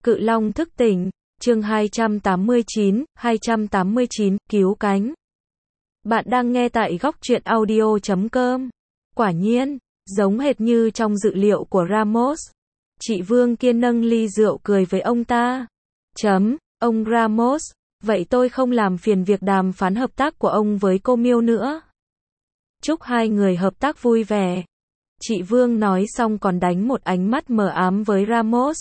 Cự Long thức tỉnh, chương 289, cứu cánh. Bạn đang nghe tại góc truyện audio.com. Quả nhiên, giống hệt như trong dự liệu của Ramos. Chị Vương kia nâng ly rượu cười với ông ta. Ông Ramos, vậy tôi không làm phiền việc đàm phán hợp tác của ông với cô Miêu nữa. Chúc hai người hợp tác vui vẻ. Chị Vương nói xong còn đánh một ánh mắt mờ ám với Ramos.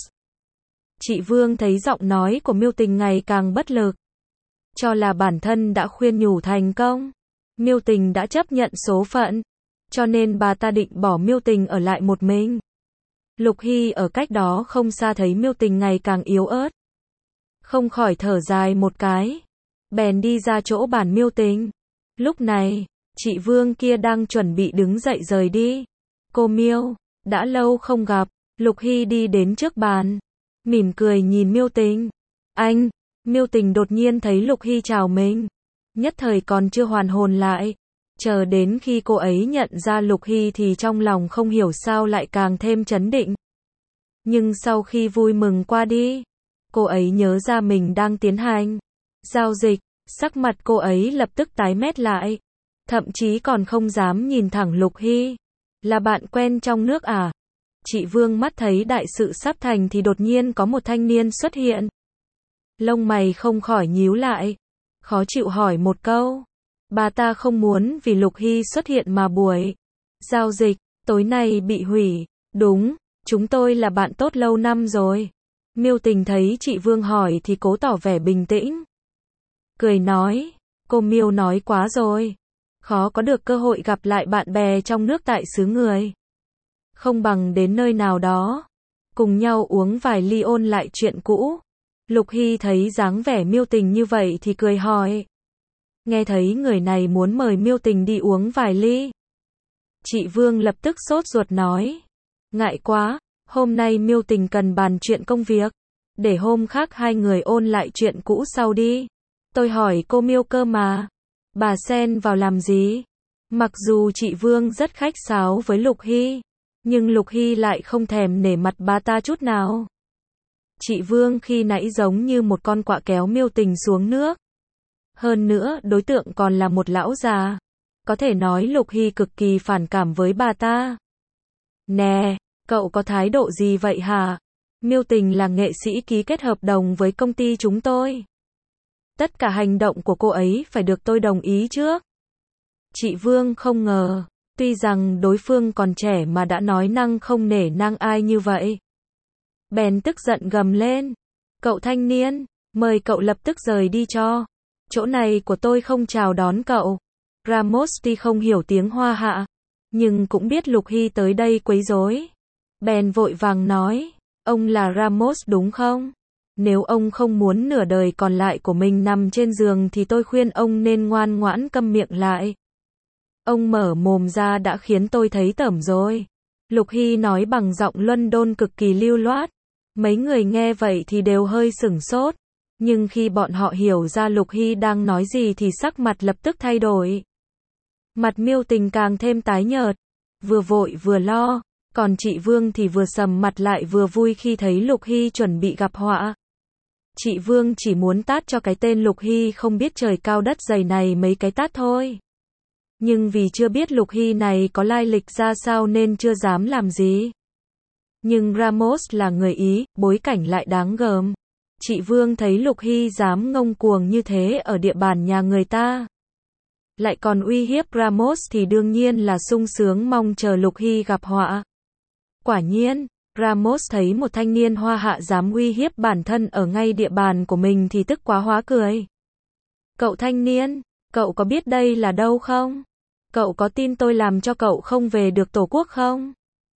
Chị Vương thấy giọng nói của Miêu Tình ngày càng bất lực. Cho là bản thân đã khuyên nhủ thành công. Miêu Tình đã chấp nhận số phận. Cho nên bà ta định bỏ Miêu Tình ở lại một mình. Lục Hy ở cách đó không xa thấy Miêu Tình ngày càng yếu ớt. Không khỏi thở dài một cái. Bèn đi ra chỗ bàn Miêu Tình. Lúc này, chị Vương kia đang chuẩn bị đứng dậy rời đi. Cô Miêu, đã lâu không gặp. Lục Hy đi đến trước bàn. Mỉm cười nhìn Miêu Tình. Anh, Miêu Tình đột nhiên thấy Lục Hy chào mình. Nhất thời còn chưa hoàn hồn lại. Chờ đến khi cô ấy nhận ra Lục Hy thì trong lòng không hiểu sao lại càng thêm trấn định. Nhưng sau khi vui mừng qua đi, cô ấy nhớ ra mình đang tiến hành giao dịch, sắc mặt cô ấy lập tức tái mét lại. Thậm chí còn không dám nhìn thẳng Lục Hy. Là bạn quen trong nước à? Chị Vương mắt thấy đại sự sắp thành thì đột nhiên có một thanh niên xuất hiện. Lông mày không khỏi nhíu lại. Khó chịu hỏi một câu. Bà ta không muốn vì Lục Hy xuất hiện mà buổi giao dịch tối nay bị hủy. Đúng, chúng tôi là bạn tốt lâu năm rồi. Miêu Tình thấy chị Vương hỏi thì cố tỏ vẻ bình tĩnh. Cười nói, cô Miêu nói quá rồi. Khó có được cơ hội gặp lại bạn bè trong nước tại xứ người. Không bằng đến nơi nào đó, cùng nhau uống vài ly ôn lại chuyện cũ. Lục Hy thấy dáng vẻ Miêu Tình như vậy thì cười hỏi. Nghe thấy người này muốn mời Miêu Tình đi uống vài ly. Chị Vương lập tức sốt ruột nói. Ngại quá, hôm nay Miêu Tình cần bàn chuyện công việc. Để hôm khác hai người ôn lại chuyện cũ sau đi. Tôi hỏi cô Miêu cơ mà. Bà xen vào làm gì? Mặc dù chị Vương rất khách sáo với Lục Hy. Nhưng Lục Hy lại không thèm nể mặt bà ta chút nào. Chị Vương khi nãy giống như một con quạ kéo Miêu Tình xuống nước. Hơn nữa, đối tượng còn là một lão già. Có thể nói Lục Hy cực kỳ phản cảm với bà ta. Nè, cậu có thái độ gì vậy hả? Miêu Tình là nghệ sĩ ký kết hợp đồng với công ty chúng tôi. Tất cả hành động của cô ấy phải được tôi đồng ý trước. Chị Vương không ngờ. Tuy rằng đối phương còn trẻ mà đã nói năng không nể nang ai như vậy. Bèn tức giận gầm lên. Cậu thanh niên, mời cậu lập tức rời đi cho. Chỗ này của tôi không chào đón cậu. Ramos tuy không hiểu tiếng Hoa Hạ, nhưng cũng biết Lục Hy tới đây quấy rối. Bèn vội vàng nói, ông là Ramos đúng không? Nếu ông không muốn nửa đời còn lại của mình nằm trên giường thì tôi khuyên ông nên ngoan ngoãn câm miệng lại. Ông mở mồm ra đã khiến tôi thấy tởm rồi. Lục Hy nói bằng giọng London cực kỳ lưu loát. Mấy người nghe vậy thì đều hơi sửng sốt. Nhưng khi bọn họ hiểu ra Lục Hy đang nói gì thì sắc mặt lập tức thay đổi. Mặt Miêu Tình càng thêm tái nhợt. Vừa vội vừa lo. Còn chị Vương thì vừa sầm mặt lại vừa vui khi thấy Lục Hy chuẩn bị gặp họa. Chị Vương chỉ muốn tát cho cái tên Lục Hy không biết trời cao đất dày này mấy cái tát thôi. Nhưng vì chưa biết Lục Hy này có lai lịch ra sao nên chưa dám làm gì. Nhưng Ramos là người Ý, bối cảnh lại đáng gờm. Chị Vương thấy Lục Hy dám ngông cuồng như thế ở địa bàn nhà người ta. Lại còn uy hiếp Ramos thì đương nhiên là sung sướng mong chờ Lục Hy gặp họa. Quả nhiên, Ramos thấy một thanh niên Hoa Hạ dám uy hiếp bản thân ở ngay địa bàn của mình thì tức quá hóa cười. Cậu thanh niên, cậu có biết đây là đâu không? Cậu có tin tôi làm cho cậu không về được Tổ quốc không?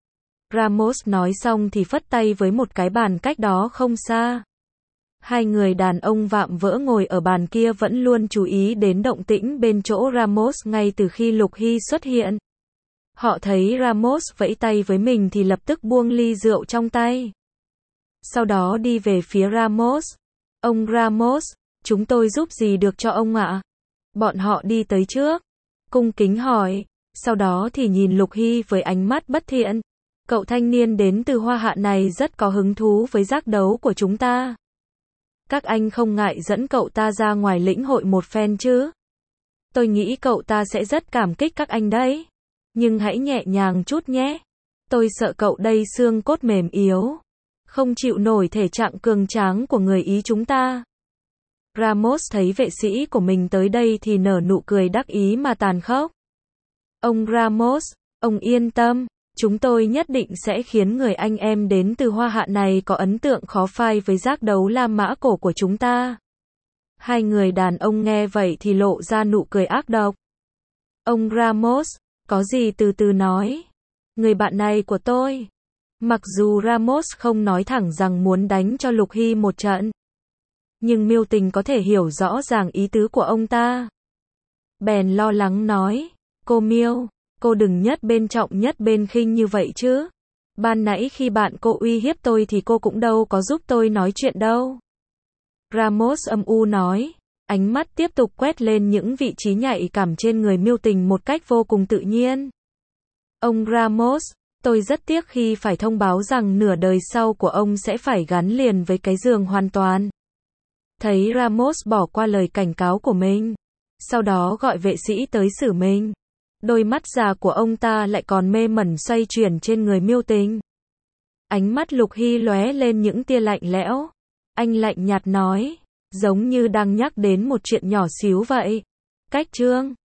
Ramos nói xong thì phất tay với một cái bàn cách đó không xa. Hai người đàn ông vạm vỡ ngồi ở bàn kia vẫn luôn chú ý đến động tĩnh bên chỗ Ramos ngay từ khi Lục Hy xuất hiện. Họ thấy Ramos vẫy tay với mình thì lập tức buông ly rượu trong tay. Sau đó đi về phía Ramos. Ông Ramos, chúng tôi giúp gì được cho ông ạ? Bọn họ đi tới trước. Cung kính hỏi. Sau đó thì nhìn Lục Hy với ánh mắt bất thiện. Cậu thanh niên đến từ Hoa Hạ này rất có hứng thú với giác đấu của chúng ta. Các anh không ngại dẫn cậu ta ra ngoài lĩnh hội một phen chứ? Tôi nghĩ cậu ta sẽ rất cảm kích các anh đấy. Nhưng hãy nhẹ nhàng chút nhé. Tôi sợ cậu đây xương cốt mềm yếu. Không chịu nổi thể trạng cường tráng của người Ý chúng ta. Ramos thấy vệ sĩ của mình tới đây thì nở nụ cười đắc ý mà tàn khốc. Ông Ramos, ông yên tâm. Chúng tôi nhất định sẽ khiến người anh em đến từ Hoa Hạ này có ấn tượng khó phai với giác đấu La Mã cổ của chúng ta. Hai người đàn ông nghe vậy thì lộ ra nụ cười ác độc. Ông Ramos, có gì từ từ nói. Người bạn này của tôi. Mặc dù Ramos không nói thẳng rằng muốn đánh cho Lục Hy một trận, nhưng Miêu Tình có thể hiểu rõ ràng ý tứ của ông ta. Bèn lo lắng nói, cô Miêu, cô đừng nhất bên trọng nhất bên khinh như vậy chứ. Ban nãy khi bạn cô uy hiếp tôi thì cô cũng đâu có giúp tôi nói chuyện đâu. Ramos âm u nói, ánh mắt tiếp tục quét lên những vị trí nhạy cảm trên người Miêu Tình một cách vô cùng tự nhiên. Ông Ramos, tôi rất tiếc khi phải thông báo rằng nửa đời sau của ông sẽ phải gắn liền với cái giường hoàn toàn. Thấy Ramos bỏ qua lời cảnh cáo của mình, sau đó gọi vệ sĩ tới xử mình. Đôi mắt già của ông ta lại còn mê mẩn xoay chuyển trên người Miêu Tình. Ánh mắt Lục Hy lóe lên những tia lạnh lẽo. Anh lạnh nhạt nói, giống như đang nhắc đến một chuyện nhỏ xíu vậy. Cách Trương,